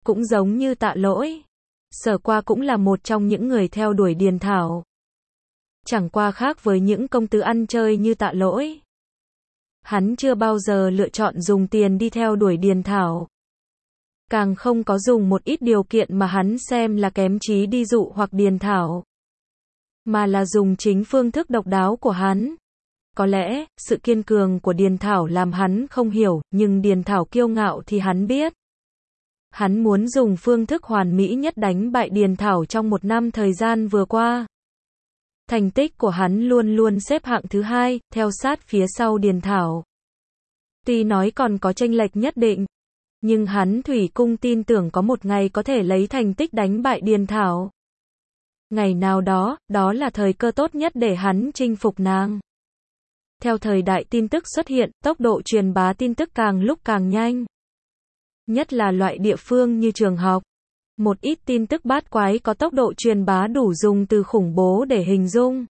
Cũng giống như Tạ Lỗi, Sở Qua cũng là một trong những người theo đuổi Điền Thảo. Chẳng qua khác với những công tử ăn chơi như Tạ Lỗi. Hắn chưa bao giờ lựa chọn dùng tiền đi theo đuổi Điền Thảo. Càng không có dùng một ít điều kiện mà hắn xem là kém trí đi dụ hoặc Điền Thảo. Mà là dùng chính phương thức độc đáo của hắn. Có lẽ, sự kiên cường của Điền Thảo làm hắn không hiểu, nhưng Điền Thảo kiêu ngạo thì hắn biết. Hắn muốn dùng phương thức hoàn mỹ nhất đánh bại Điền Thảo trong một năm thời gian vừa qua. Thành tích của hắn luôn luôn xếp hạng thứ hai, theo sát phía sau Điền Thảo. Tuy nói còn có chênh lệch nhất định, nhưng hắn thủy chung tin tưởng có một ngày có thể lấy thành tích đánh bại Điền Thảo. Ngày nào đó, đó là thời cơ tốt nhất để hắn chinh phục nàng. Theo thời đại tin tức xuất hiện, tốc độ truyền bá tin tức càng lúc càng nhanh. Nhất là loại địa phương như trường học. Một ít tin tức bát quái có tốc độ truyền bá đủ dùng từ khủng bố để hình dung.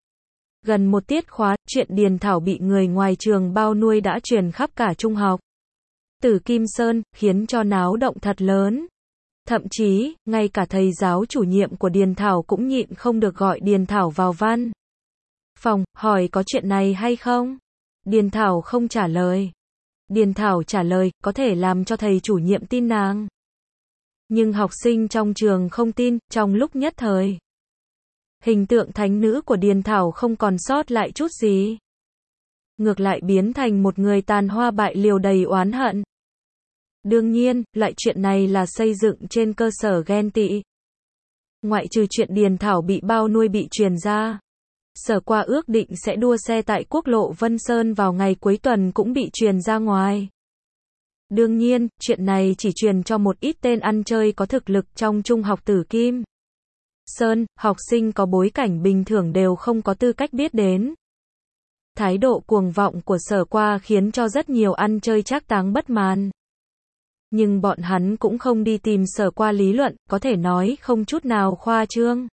Gần một tiết khóa, chuyện Điền Thảo bị người ngoài trường bao nuôi đã truyền khắp cả trung học Tử Kim Sơn, khiến cho náo động thật lớn. Thậm chí, ngay cả thầy giáo chủ nhiệm của Điền Thảo cũng nhịn không được gọi Điền Thảo vào văn phòng, hỏi có chuyện này hay không? Điền Thảo không trả lời. Điền Thảo trả lời, có thể làm cho thầy chủ nhiệm tin nàng. Nhưng học sinh trong trường không tin, trong lúc nhất thời. Hình tượng thánh nữ của Điền Thảo không còn sót lại chút gì. Ngược lại biến thành một người tàn hoa bại liều đầy oán hận. Đương nhiên, loại chuyện này là xây dựng trên cơ sở ghen tị. Ngoại trừ chuyện Điền Thảo bị bao nuôi bị truyền ra. Sở Qua ước định sẽ đua xe tại quốc lộ Vân Sơn vào ngày cuối tuần cũng bị truyền ra ngoài. Đương nhiên, chuyện này chỉ truyền cho một ít tên ăn chơi có thực lực trong trung học Tử Kim Sơn, học sinh có bối cảnh bình thường đều không có tư cách biết đến. Thái độ cuồng vọng của Sở Qua khiến cho rất nhiều ăn chơi trác táng bất mãn. Nhưng bọn hắn cũng không đi tìm Sở Qua lý luận, có thể nói không chút nào khoa trương.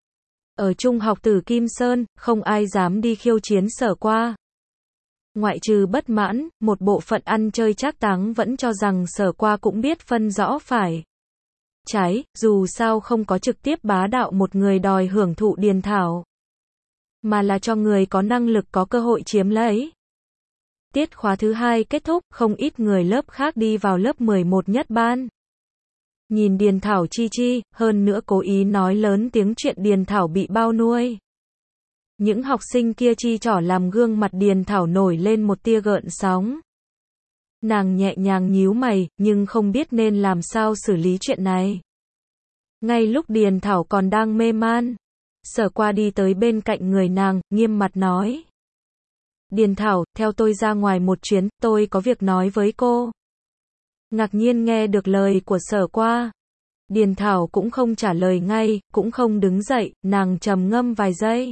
Ở trung học Tử Kim Sơn, không ai dám đi khiêu chiến Sở Qua. Ngoại trừ bất mãn, một bộ phận ăn chơi trác táng vẫn cho rằng Sở Qua cũng biết phân rõ phải trái, dù sao không có trực tiếp bá đạo một người đòi hưởng thụ Điền Thảo, mà là cho người có năng lực có cơ hội chiếm lấy. Tiết khóa thứ hai kết thúc, không ít người lớp khác đi vào lớp 11 nhất ban. Nhìn Điền Thảo chi chi, hơn nữa cố ý nói lớn tiếng chuyện Điền Thảo bị bao nuôi. Những học sinh kia chi trỏ làm gương mặt Điền Thảo nổi lên một tia gợn sóng. Nàng nhẹ nhàng nhíu mày, nhưng không biết nên làm sao xử lý chuyện này. Ngay lúc Điền Thảo còn đang mê man, Sở Qua đi tới bên cạnh người nàng, nghiêm mặt nói. Điền Thảo, theo tôi ra ngoài một chuyến, tôi có việc nói với cô. Ngạc nhiên nghe được lời của Sở Qua. Điền Thảo cũng không trả lời ngay, cũng không đứng dậy, nàng trầm ngâm vài giây.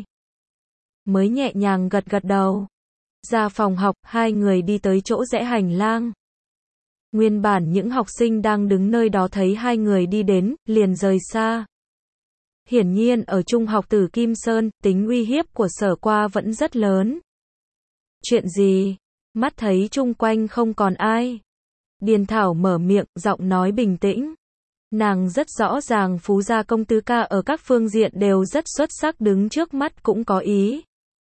Mới nhẹ nhàng gật gật đầu. Ra phòng học, hai người đi tới chỗ rẽ hành lang. Nguyên bản những học sinh đang đứng nơi đó thấy hai người đi đến, liền rời xa. Hiển nhiên ở trung học Tử Kim Sơn, tính uy hiếp của Sở Qua vẫn rất lớn. Chuyện gì? Mắt thấy chung quanh không còn ai. Điền Thảo mở miệng, giọng nói bình tĩnh. Nàng rất rõ ràng phú gia công tứ ca ở các phương diện đều rất xuất sắc, đứng trước mắt cũng có ý.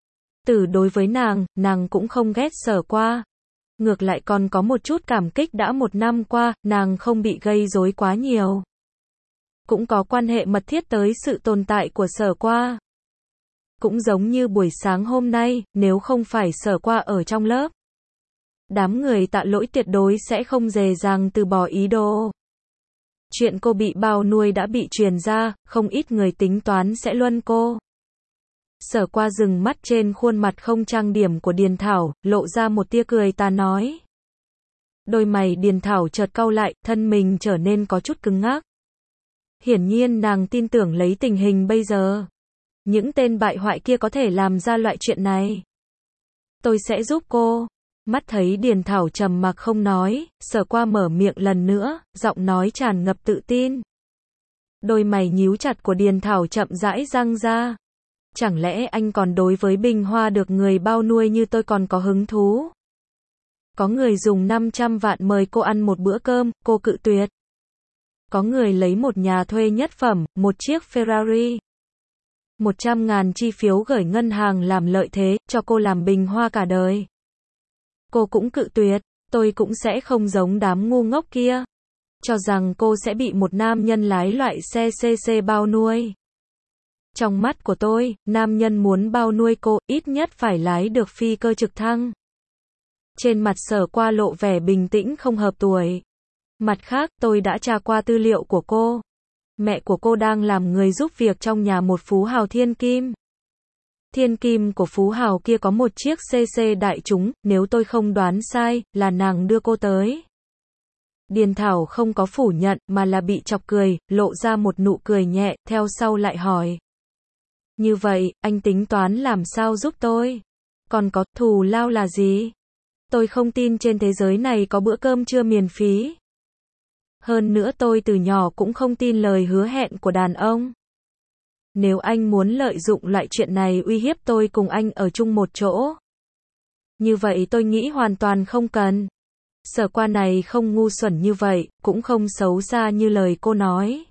Đối với nàng cũng không ghét Sở Qua. Ngược lại còn có một chút cảm kích đã một năm qua, nàng không bị gây rối quá nhiều. Cũng có quan hệ mật thiết tới sự tồn tại của Sở Qua. Cũng giống như buổi sáng hôm nay, nếu không phải Sở Qua ở trong lớp, đám người Tạ Lỗi tuyệt đối sẽ không dễ dàng từ bỏ ý đồ. Chuyện cô bị bao nuôi đã bị truyền ra, không ít người tính toán sẽ luân cô. Sở Qua dừng mắt trên khuôn mặt không trang điểm của Điền Thảo, lộ ra một tia cười tà nói. Đôi mày Điền Thảo chợt cau lại, thân mình trở nên có chút cứng ngắc. Hiển nhiên nàng tin tưởng lấy tình hình bây giờ, những tên bại hoại kia có thể làm ra loại chuyện này. Tôi sẽ giúp cô. Mắt thấy Điền Thảo trầm mặc không nói, Sở Qua mở miệng lần nữa, giọng nói tràn ngập tự tin. Đôi mày nhíu chặt của Điền Thảo chậm rãi giăng ra. Chẳng lẽ anh còn đối với Bình Hoa được người bao nuôi như tôi còn có hứng thú? Có người dùng 500 vạn mời cô ăn một bữa cơm, cô cự tuyệt. Có người lấy một nhà thuê nhất phẩm, một chiếc Ferrari. 100.000 chi phiếu gửi ngân hàng làm lợi thế, cho cô làm bình hoa cả đời. Cô cũng cự tuyệt, tôi cũng sẽ không giống đám ngu ngốc kia. Cho rằng cô sẽ bị một nam nhân lái loại xe CC bao nuôi. Trong mắt của tôi, nam nhân muốn bao nuôi cô, ít nhất phải lái được phi cơ trực thăng. Trên mặt Sở Qua lộ vẻ bình tĩnh không hợp tuổi. Mặt khác, tôi đã tra qua tư liệu của cô. Mẹ của cô đang làm người giúp việc trong nhà một phú hào thiên kim. Thiên kim của phú hào kia có một chiếc CC đại chúng, nếu tôi không đoán sai, là nàng đưa cô tới. Điền Thảo không có phủ nhận, mà là bị chọc cười, lộ ra một nụ cười nhẹ, theo sau lại hỏi. Như vậy, anh tính toán làm sao giúp tôi? Còn có, thù lao là gì? Tôi không tin trên thế giới này có bữa cơm trưa miễn phí. Hơn nữa tôi từ nhỏ cũng không tin lời hứa hẹn của đàn ông. Nếu anh muốn lợi dụng loại chuyện này uy hiếp tôi cùng anh ở chung một chỗ, như vậy tôi nghĩ hoàn toàn không cần. Sở Qua này không ngu xuẩn như vậy, cũng không xấu xa như lời cô nói.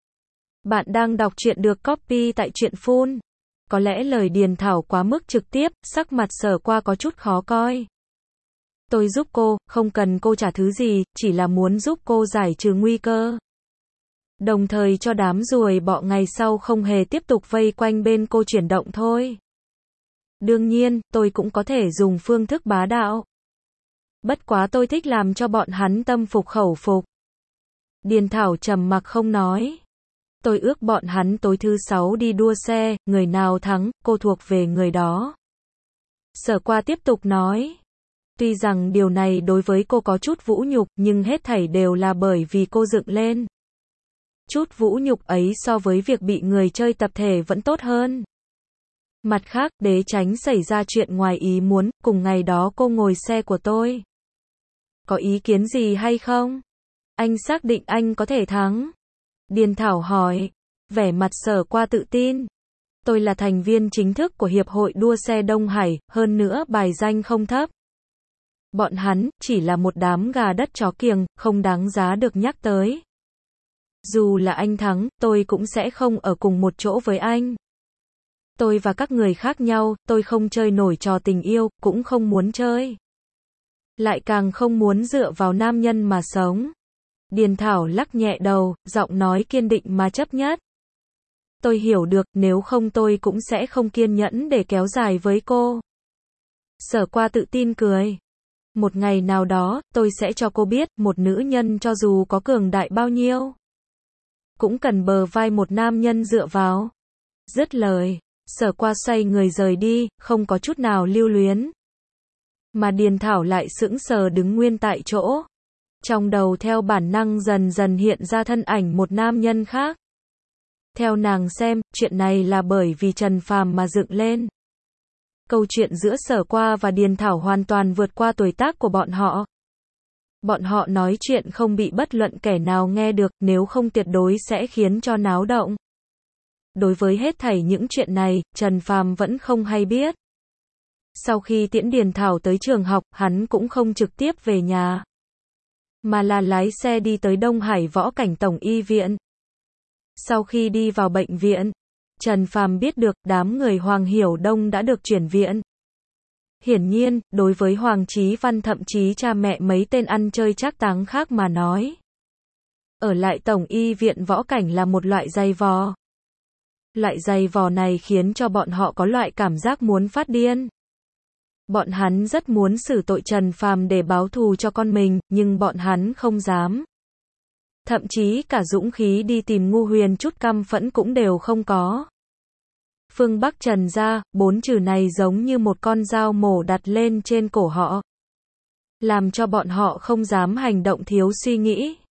Bạn đang đọc truyện được copy tại truyện Phun. Có lẽ lời Điền Thảo quá mức trực tiếp, sắc mặt Sở Qua có chút khó coi. Tôi giúp cô, không cần cô trả thứ gì, chỉ là muốn giúp cô giải trừ nguy cơ. Đồng thời cho đám ruồi bọ ngày sau không hề tiếp tục vây quanh bên cô chuyển động thôi. Đương nhiên, tôi cũng có thể dùng phương thức bá đạo. Bất quá tôi thích làm cho bọn hắn tâm phục khẩu phục. Điền Thảo trầm mặc không nói. Tôi ước bọn hắn tối thứ 6 đi đua xe, người nào thắng, cô thuộc về người đó. Sở Qua tiếp tục nói. Tuy rằng điều này đối với cô có chút vũ nhục, nhưng hết thảy đều là bởi vì cô dựng lên. Chút vũ nhục ấy so với việc bị người chơi tập thể vẫn tốt hơn. Mặt khác, để tránh xảy ra chuyện ngoài ý muốn, cùng ngày đó cô ngồi xe của tôi. Có ý kiến gì hay không? Anh xác định anh có thể thắng? Điền Thảo hỏi. Vẻ mặt Sở Qua tự tin. Tôi là thành viên chính thức của Hiệp hội đua xe Đông Hải, hơn nữa bài danh không thấp. Bọn hắn, chỉ là một đám gà đất chó kiềng, không đáng giá được nhắc tới. Dù là anh thắng, tôi cũng sẽ không ở cùng một chỗ với anh. Tôi và các người khác nhau, tôi không chơi nổi trò tình yêu, cũng không muốn chơi. Lại càng không muốn dựa vào nam nhân mà sống. Điền Thảo lắc nhẹ đầu, giọng nói kiên định mà chấp nhất. Tôi hiểu được, nếu không tôi cũng sẽ không kiên nhẫn để kéo dài với cô. Sở Qua tự tin cười. Một ngày nào đó, tôi sẽ cho cô biết, một nữ nhân cho dù có cường đại bao nhiêu, cũng cần bờ vai một nam nhân dựa vào. Dứt lời, Sở Qua xoay người rời đi, không có chút nào lưu luyến. Mà Điền Thảo lại sững sờ đứng nguyên tại chỗ. Trong đầu theo bản năng dần dần hiện ra thân ảnh một nam nhân khác. Theo nàng xem, chuyện này là bởi vì Trần Phàm mà dựng lên. Câu chuyện giữa Sở Qua và Điền Thảo hoàn toàn vượt qua tuổi tác của bọn họ. Bọn họ nói chuyện không bị bất luận kẻ nào nghe được, nếu không tuyệt đối sẽ khiến cho náo động. Đối với hết thảy những chuyện này, Trần Phàm vẫn không hay biết. Sau khi tiễn Điền Thảo tới trường học, hắn cũng không trực tiếp về nhà, mà là lái xe đi tới Đông Hải Võ Cảnh Tổng Y Viện. Sau khi đi vào bệnh viện, Trần Phàm biết được đám người Hoàng Hiểu Đông đã được chuyển viện. Hiển nhiên, đối với Hoàng Chí Văn thậm chí cha mẹ mấy tên ăn chơi trác táng khác mà nói, ở lại Tổng Y Viện Võ Cảnh là một loại dày vò. Loại dày vò này khiến cho bọn họ có loại cảm giác muốn phát điên. Bọn hắn rất muốn xử tội Trần Phàm để báo thù cho con mình, nhưng bọn hắn không dám. Thậm chí cả dũng khí đi tìm Ngu Huyền chút căm phẫn cũng đều không có. Phương Bắc Trần gia, 4 chữ này giống như một con dao mổ đặt lên trên cổ họ, làm cho bọn họ không dám hành động thiếu suy nghĩ.